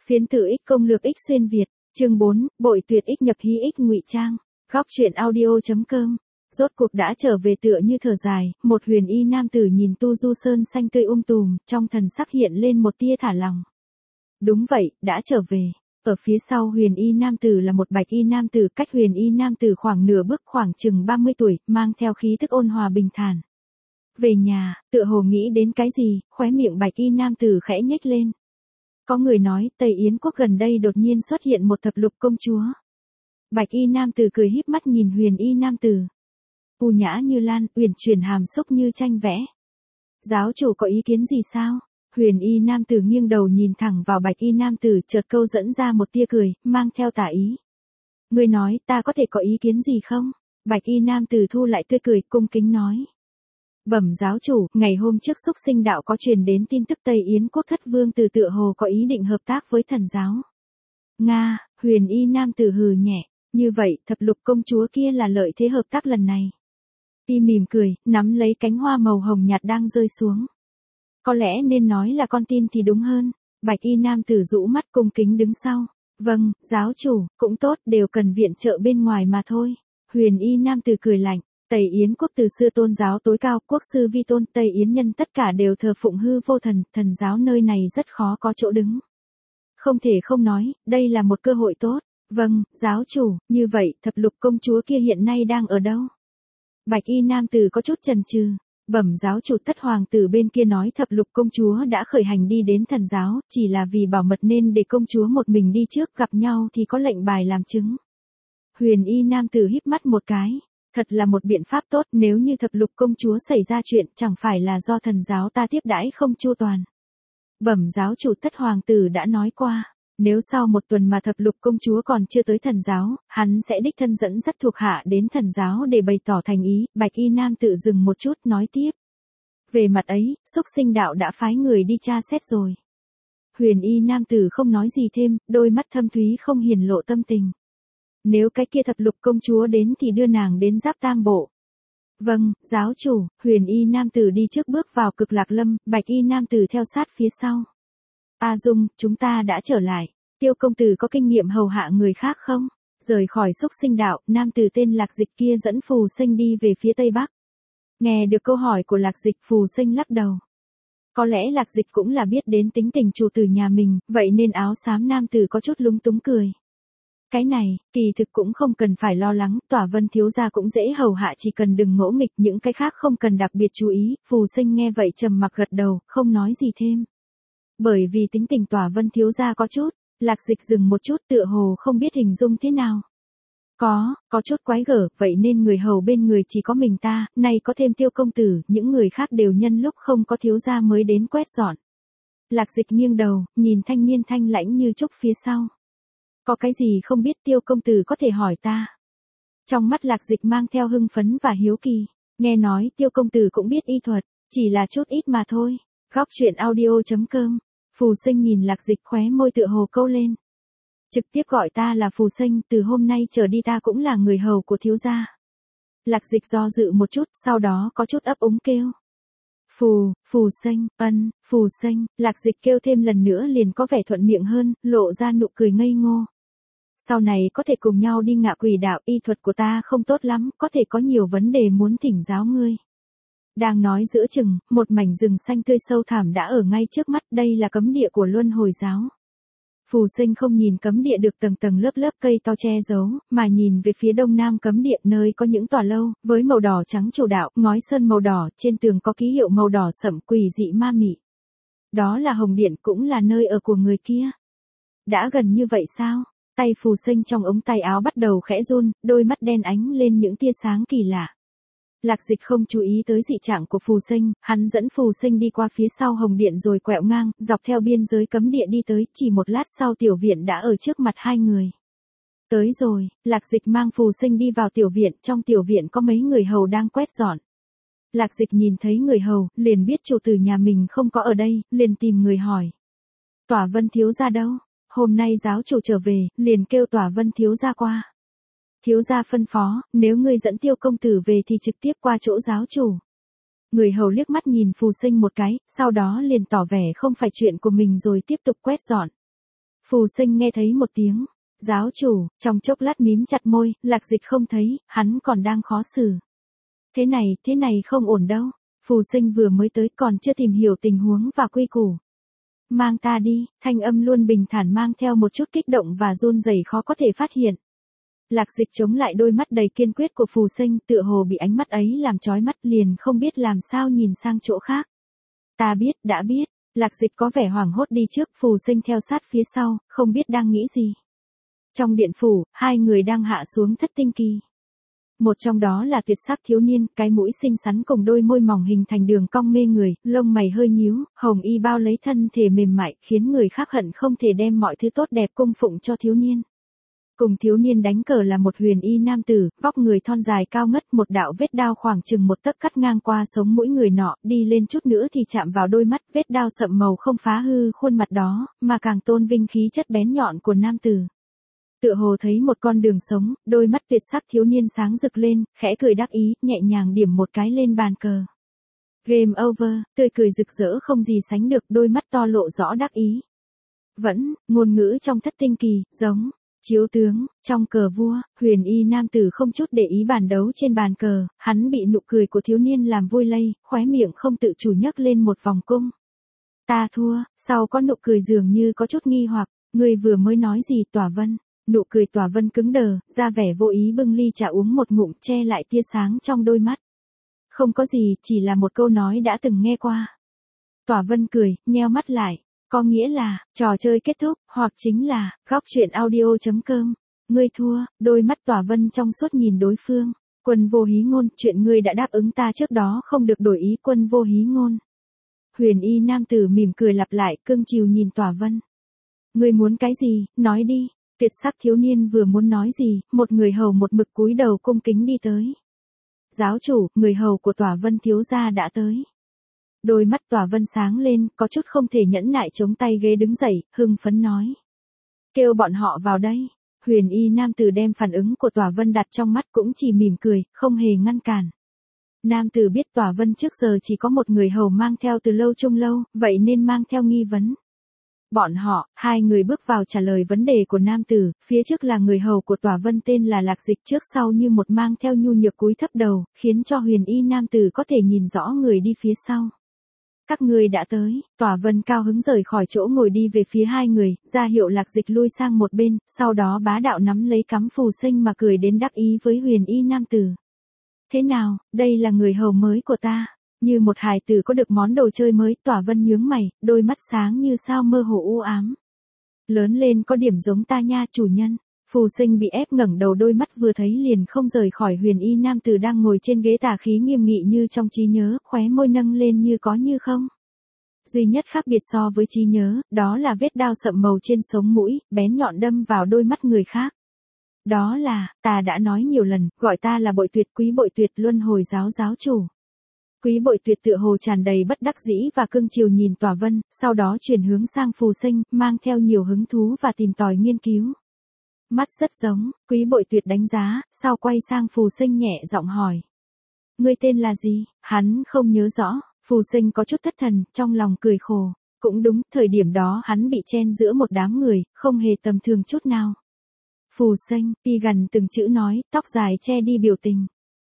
Phiến tử X công lược X xuyên Việt, chương 4, bội tuyệt X nhập hí X ngụy trang. Góc truyện audio.com. Rốt cuộc đã trở về tựa như thở dài, một huyền y nam tử nhìn tu du sơn xanh tươi tùm, trong thần sắc hiện lên một tia thả lòng. Đúng vậy, đã trở về. Ở phía sau huyền y nam tử là một bạch y nam tử, cách huyền y nam tử khoảng nửa bước, khoảng chừng 30 tuổi, mang theo khí thức ôn hòa bình thản. Về nhà, tựa hồ nghĩ đến cái gì, khóe miệng bạch y nam tử khẽ nhếch lên. Có người nói, Tây Yến quốc gần đây đột nhiên xuất hiện một thập lục công chúa. Bạch y nam tử cười híp mắt nhìn huyền y nam tử. U nhã như lan, uyển chuyển hàm xúc như tranh vẽ. Giáo chủ có ý kiến gì sao? Huyền y nam tử nghiêng đầu nhìn thẳng vào bạch y nam tử, chợt câu dẫn ra một tia cười, mang theo tà ý. Ngươi nói, ta có thể có ý kiến gì không? Bạch y nam tử thu lại tươi cười, cung kính nói. Bẩm giáo chủ, ngày hôm trước xúc sinh đạo có truyền đến tin tức Tây Yến quốc thất vương tử tựa hồ có ý định hợp tác với thần giáo. Nga, huyền y nam tử hừ nhẹ, như vậy thập lục công chúa kia là lợi thế hợp tác lần này. Y mỉm cười, nắm lấy cánh hoa màu hồng nhạt đang rơi xuống. Có lẽ nên nói là con tin thì đúng hơn. Bạch y nam tử rũ mắt cung kính đứng sau. Vâng, giáo chủ, cũng tốt, đều cần viện trợ bên ngoài mà thôi. Huyền y nam tử cười lạnh. Tây Yến quốc từ xưa tôn giáo tối cao, quốc sư vi tôn, Tây Yến nhân tất cả đều thờ phụng hư vô thần, thần giáo nơi này rất khó có chỗ đứng. Không thể không nói, đây là một cơ hội tốt. Vâng, giáo chủ, như vậy, thập lục công chúa kia hiện nay đang ở đâu? Bạch y nam tử có chút chần chừ. Bẩm giáo chủ, thất hoàng tử bên kia nói thập lục công chúa đã khởi hành đi đến thần giáo, chỉ là vì bảo mật nên để công chúa một mình đi trước, gặp nhau thì có lệnh bài làm chứng. Huyền y nam tử híp mắt một cái. Thật là một biện pháp tốt, nếu như thập lục công chúa xảy ra chuyện chẳng phải là do thần giáo ta tiếp đãi không chu toàn. Bẩm giáo chủ, thất hoàng tử đã nói qua, nếu sau một tuần mà thập lục công chúa còn chưa tới thần giáo, hắn sẽ đích thân dẫn dắt thuộc hạ đến thần giáo để bày tỏ thành ý. Bạch y nam tự dừng một chút nói tiếp. Về mặt ấy, xúc sinh đạo đã phái người đi tra xét rồi. Huyền y nam tử không nói gì thêm, đôi mắt thâm thúy không hiển lộ tâm tình. Nếu cái kia thập lục công chúa đến thì đưa nàng đến Giáp Tam Bộ. Vâng, giáo chủ. Huyền y nam tử đi trước bước vào Cực Lạc Lâm, bạch y nam tử theo sát phía sau. A Dung, chúng ta đã trở lại. Tiêu công tử có kinh nghiệm hầu hạ người khác không? Rời khỏi xúc sinh đạo, nam tử tên Lạc Dịch kia dẫn Phù Sinh đi về phía Tây Bắc. Nghe được câu hỏi của Lạc Dịch, Phù Sinh lắc đầu. Có lẽ Lạc Dịch cũng là biết đến tính tình chủ tử nhà mình, vậy nên áo xám nam tử có chút lúng túng cười. Cái này, kỳ thực cũng không cần phải lo lắng, Tỏa Vân thiếu gia cũng dễ hầu hạ, chỉ cần đừng ngỗ nghịch, những cái khác không cần đặc biệt chú ý. Phù Sinh nghe vậy trầm mặc gật đầu, không nói gì thêm. Bởi vì tính tình Tỏa Vân thiếu gia có chút, Lạc Dịch dừng một chút, tựa hồ không biết hình dung thế nào. Có chút quái gở, vậy nên người hầu bên người chỉ có mình ta, nay có thêm Tiêu công tử, những người khác đều nhân lúc không có thiếu gia mới đến quét dọn. Lạc Dịch nghiêng đầu, nhìn thanh niên thanh lãnh như trúc phía sau. Có cái gì không biết Tiêu công tử có thể hỏi ta. Trong mắt Lạc Dịch mang theo hưng phấn và hiếu kỳ. Nghe nói Tiêu công tử cũng biết y thuật, chỉ là chút ít mà thôi. Góc truyện audio.com. Phù Sinh nhìn Lạc Dịch, khóe môi tựa hồ câu lên. Trực tiếp gọi ta là Phù Sinh, từ hôm nay trở đi ta cũng là người hầu của thiếu gia. Lạc Dịch do dự một chút, sau đó có chút ấp úng kêu. Phù Sinh, Phù Sinh. Lạc Dịch kêu thêm lần nữa liền có vẻ thuận miệng hơn, lộ ra nụ cười ngây ngô. Sau này có thể cùng nhau đi Ngạ Quỷ đạo, y thuật của ta không tốt lắm, có thể có nhiều vấn đề muốn thỉnh giáo ngươi. Đang nói giữa chừng, một mảnh rừng xanh tươi sâu thẳm đã ở ngay trước mắt, đây là cấm địa của Luân Hồi giáo. Phù Sinh không nhìn cấm địa được tầng tầng lớp lớp cây to che giấu, mà nhìn về phía đông nam cấm địa, nơi có những tòa lâu, với màu đỏ trắng chủ đạo, ngói sơn màu đỏ, trên tường có ký hiệu màu đỏ sẫm quỷ dị ma mị. Đó là Hồng Điện, cũng là nơi ở của người kia. Đã gần như vậy sao? Tay Phù Sinh trong ống tay áo bắt đầu khẽ run, đôi mắt đen ánh lên những tia sáng kỳ lạ. Lạc Dịch không chú ý tới dị trạng của Phù Sinh, hắn dẫn Phù Sinh đi qua phía sau Hồng Điện rồi quẹo ngang, dọc theo biên giới cấm địa đi tới, chỉ một lát sau tiểu viện đã ở trước mặt hai người. Tới rồi, Lạc Dịch mang Phù Sinh đi vào tiểu viện, trong tiểu viện có mấy người hầu đang quét dọn. Lạc Dịch nhìn thấy người hầu, liền biết chủ tử nhà mình không có ở đây, liền tìm người hỏi. Tỏa Vân thiếu gia đâu? Hôm nay giáo chủ trở về, liền kêu Tỏa Vân thiếu gia qua. Thiếu gia phân phó, nếu ngươi dẫn Tiêu công tử về thì trực tiếp qua chỗ giáo chủ. Người hầu liếc mắt nhìn Phù Sinh một cái, sau đó liền tỏ vẻ không phải chuyện của mình rồi tiếp tục quét dọn. Phù Sinh nghe thấy một tiếng. Giáo chủ, trong chốc lát mím chặt môi, Lạc Dịch không thấy, hắn còn đang khó xử. Thế này không ổn đâu. Phù Sinh vừa mới tới còn chưa tìm hiểu tình huống và quy củ. Mang ta đi, thanh âm luôn bình thản mang theo một chút kích động và run rẩy khó có thể phát hiện. Lạc Dịch chống lại đôi mắt đầy kiên quyết của Phù Sinh, tựa hồ bị ánh mắt ấy làm chói mắt liền không biết làm sao nhìn sang chỗ khác. Ta biết, đã biết. Lạc Dịch có vẻ hoảng hốt đi trước, Phù Sinh theo sát phía sau, không biết đang nghĩ gì. Trong điện phủ, hai người đang hạ xuống thất tinh kỳ. Một trong đó là tuyệt sắc thiếu niên, cái mũi xinh xắn cùng đôi môi mỏng hình thành đường cong mê người, lông mày hơi nhíu, hồng y bao lấy thân thể mềm mại, khiến người khác hận không thể đem mọi thứ tốt đẹp cung phụng cho thiếu niên. Cùng thiếu niên đánh cờ là một huyền y nam tử, vóc người thon dài cao ngất, một đạo vết đao khoảng chừng một tấc cắt ngang qua sống mũi người nọ, đi lên chút nữa thì chạm vào đôi mắt, vết đao sậm màu không phá hư khuôn mặt đó, mà càng tôn vinh khí chất bén nhọn của nam tử. Tựa hồ thấy một con đường sống, đôi mắt tuyệt sắc thiếu niên sáng rực lên, khẽ cười đắc ý, nhẹ nhàng điểm một cái lên bàn cờ. Game over, tươi cười rực rỡ không gì sánh được, đôi mắt to lộ rõ đắc ý. Vẫn, ngôn ngữ trong thất tinh kỳ, giống, chiếu tướng, trong cờ vua, huyền y nam tử không chút để ý bàn đấu trên bàn cờ, hắn bị nụ cười của thiếu niên làm vui lây, khóe miệng không tự chủ nhấc lên một vòng cung. Ta thua, sau có nụ cười dường như có chút nghi hoặc, người vừa mới nói gì Tỏa Vân? Nụ cười Tỏa Vân cứng đờ, ra vẻ vô ý bưng ly trà uống một ngụm che lại tia sáng trong đôi mắt. Không có gì, chỉ là một câu nói đã từng nghe qua. Tỏa Vân cười, nheo mắt lại. Có nghĩa là, trò chơi kết thúc, hoặc chính là, góc truyện audio.com. Ngươi thua, đôi mắt Tỏa Vân trong suốt nhìn đối phương. Quân vô hí ngôn, chuyện ngươi đã đáp ứng ta trước đó không được đổi ý. Quân vô hí ngôn. Huyền y nam tử mỉm cười lặp lại, cưng chiều nhìn Tỏa Vân. Ngươi muốn cái gì, nói đi. Tuyệt sắc thiếu niên vừa muốn nói gì, một người hầu một mực cúi đầu cung kính đi tới. Giáo chủ, người hầu của Tỏa Vân thiếu gia đã tới. Đôi mắt Tỏa Vân sáng lên, có chút không thể nhẫn nại chống tay ghế đứng dậy, hưng phấn nói. Kêu bọn họ vào đây. Huyền y nam tử đem phản ứng của Tỏa Vân đặt trong mắt cũng chỉ mỉm cười, không hề ngăn cản. Nam tử biết Tỏa Vân trước giờ chỉ có một người hầu mang theo từ lâu chung lâu, vậy nên mang theo nghi vấn. Bọn họ, hai người bước vào trả lời vấn đề của nam tử, phía trước là người hầu của Tỏa Vân tên là Lạc Dịch, trước sau như một mang theo nhu nhược cúi thấp đầu, khiến cho huyền y nam tử có thể nhìn rõ người đi phía sau. Các ngươi đã tới, Tỏa Vân cao hứng rời khỏi chỗ ngồi đi về phía hai người, ra hiệu Lạc Dịch lui sang một bên, sau đó bá đạo nắm lấy cắm Phù Sinh mà cười đến đắc ý với huyền y nam tử. Thế nào, đây là người hầu mới của ta. Như một hài tử có được món đồ chơi mới, Tỏa Vân nhướng mày, đôi mắt sáng như sao mơ hồ u ám. Lớn lên có điểm giống ta nha chủ nhân. Phù Sinh bị ép ngẩng đầu, đôi mắt vừa thấy liền không rời khỏi huyền y nam tử đang ngồi trên ghế, tà khí nghiêm nghị như trong trí nhớ, khóe môi nâng lên như có như không. Duy nhất khác biệt so với trí nhớ, đó là vết đao sậm màu trên sống mũi, bén nhọn đâm vào đôi mắt người khác. Đó là, ta đã nói nhiều lần, gọi ta là Bội Tuyệt, Quý Bội Tuyệt, Luân Hồi giáo giáo chủ. Quý Bội Tuyệt tựa hồ tràn đầy bất đắc dĩ và cưng chiều nhìn Tỏa Vân, sau đó chuyển hướng sang Phù Sinh, mang theo nhiều hứng thú và tìm tòi nghiên cứu. Mắt rất giống, Quý Bội Tuyệt đánh giá, sau quay sang Phù Sinh nhẹ giọng hỏi. Ngươi tên là gì? Hắn không nhớ rõ, Phù Sinh có chút thất thần, trong lòng cười khổ. Cũng đúng, thời điểm đó hắn bị chen giữa một đám người, không hề tầm thường chút nào. Phù Sinh, đi gần từng chữ nói, tóc dài che đi biểu tình.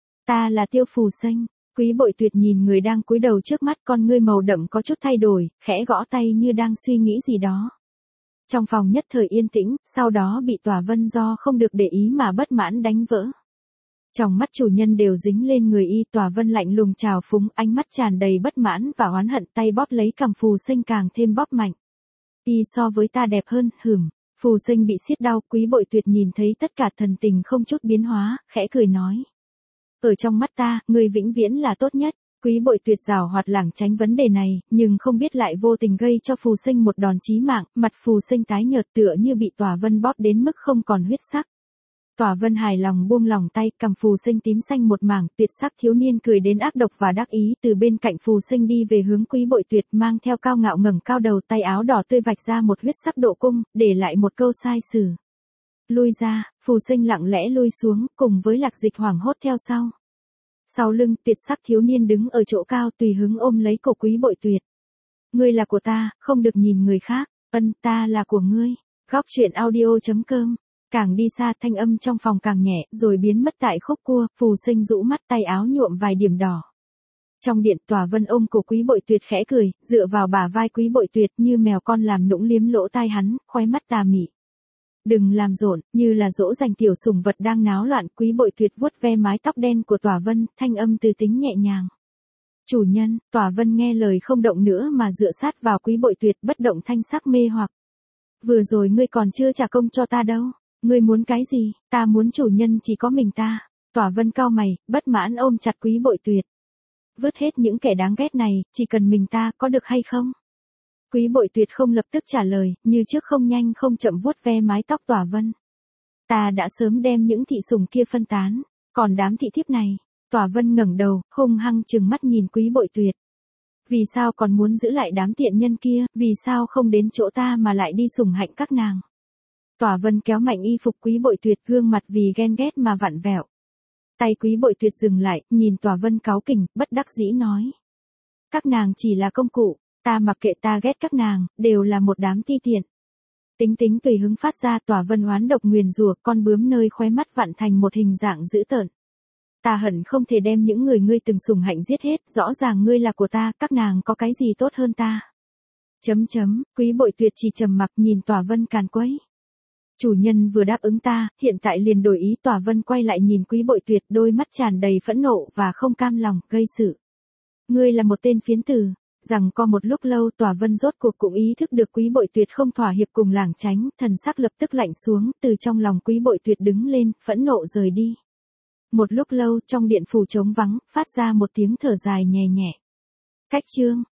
Ta là Tiêu Phù Sinh. Quý Bội Tuyệt nhìn người đang cúi đầu trước mắt, con ngươi màu đậm có chút thay đổi, khẽ gõ tay như đang suy nghĩ gì đó. Trong phòng nhất thời yên tĩnh, sau đó bị Tỏa Vân do không được để ý mà bất mãn đánh vỡ. Trong mắt chủ nhân đều dính lên người y, Tỏa Vân lạnh lùng trào phúng, ánh mắt tràn đầy bất mãn và oán hận, tay bóp lấy cằm Phù Sinh càng thêm bóp mạnh. Y so với ta đẹp hơn, hửm. Phù Sinh bị siết đau, Quý Bội Tuyệt nhìn thấy tất cả thần tình không chút biến hóa, khẽ cười nói. Ở trong mắt ta, ngươi vĩnh viễn là tốt nhất. Quý Bội Tuyệt giảo hoạt lảng tránh vấn đề này, nhưng không biết lại vô tình gây cho Phù Sinh một đòn chí mạng, mặt Phù Sinh tái nhợt tựa như bị Tỏa Vân bóp đến mức không còn huyết sắc. Tỏa Vân hài lòng buông lỏng tay, cầm Phù Sinh tím xanh một mảng, tuyệt sắc thiếu niên cười đến ác độc và đắc ý, từ bên cạnh Phù Sinh đi về hướng Quý Bội Tuyệt, mang theo cao ngạo ngẩng cao đầu, tay áo đỏ tươi vạch ra một huyết sắc độ cung, để lại một câu sai sử. Lui ra, Phù Sinh lặng lẽ lui xuống, cùng với Lạc Dịch hoảng hốt theo sau. Sau lưng, tuyệt sắc thiếu niên đứng ở chỗ cao tùy hứng ôm lấy cổ Quý Bội Tuyệt. Ngươi là của ta, không được nhìn người khác, ta là của ngươi. Góc chuyện audio.com. Càng đi xa thanh âm trong phòng càng nhẹ, rồi biến mất tại khúc cua, Phù Sinh rũ mắt tay áo nhuộm vài điểm đỏ. Trong điện Tòa Vân ôm cổ Quý Bội Tuyệt khẽ cười, dựa vào bả vai Quý Bội Tuyệt như mèo con làm nũng liếm lỗ tai hắn, khóe mắt tà mị. Đừng làm rộn, như là dỗ dành tiểu sủng vật đang náo loạn. Quý Bội Tuyệt vuốt ve mái tóc đen của Tòa Vân, thanh âm từ tính nhẹ nhàng. Chủ nhân, Tòa Vân nghe lời không động nữa mà dựa sát vào Quý Bội Tuyệt, bất động thanh sắc mê hoặc. Vừa rồi ngươi còn chưa trả công cho ta đâu. Ngươi muốn cái gì? Ta muốn chủ nhân chỉ có mình ta. Tòa Vân cau mày, bất mãn ôm chặt Quý Bội Tuyệt. Vứt hết những kẻ đáng ghét này, chỉ cần mình ta, có được hay không? Quý Bội Tuyệt không lập tức trả lời, như trước không nhanh không chậm vuốt ve mái tóc Tòa Vân. Ta đã sớm đem những thị sủng kia phân tán, còn đám thị thiếp này. Tòa Vân ngẩng đầu, hung hăng trừng mắt nhìn Quý Bội Tuyệt. Vì sao còn muốn giữ lại đám tiện nhân kia, vì sao không đến chỗ ta mà lại đi sủng hạnh các nàng? Tòa Vân kéo mạnh y phục Quý Bội Tuyệt, gương mặt vì ghen ghét mà vặn vẹo. Tay Quý Bội Tuyệt dừng lại, nhìn Tòa Vân cáu kỉnh, bất đắc dĩ nói. Các nàng chỉ là công cụ, ta mặc kệ, ta ghét các nàng, đều là một đám ti tiện. Tính tính tùy hứng phát ra. Tòa Vân oán độc nguyền rủa, con bướm nơi khóe mắt vặn thành một hình dạng dữ tợn. Ta hận không thể đem những người ngươi từng sủng hạnh giết hết, rõ ràng ngươi là của ta, các nàng có cái gì tốt hơn ta? Quý Bội Tuyệt chỉ trầm mặc nhìn Tòa Vân càn quấy. Chủ nhân vừa đáp ứng ta, hiện tại liền đổi ý. Tòa Vân quay lại nhìn Quý Bội Tuyệt, đôi mắt tràn đầy phẫn nộ và không cam lòng, gây sự. Ngươi là một tên phiến tử. Rằng co một lúc lâu, Tòa Vân rốt cuộc cũng ý thức được Quý Bội Tuyệt không thỏa hiệp cùng lảng tránh, thần sắc lập tức lạnh xuống, từ trong lòng Quý Bội Tuyệt đứng lên, phẫn nộ rời đi. Một lúc lâu, trong điện phủ trống vắng, phát ra một tiếng thở dài nhẹ nhẹ. Cách chương.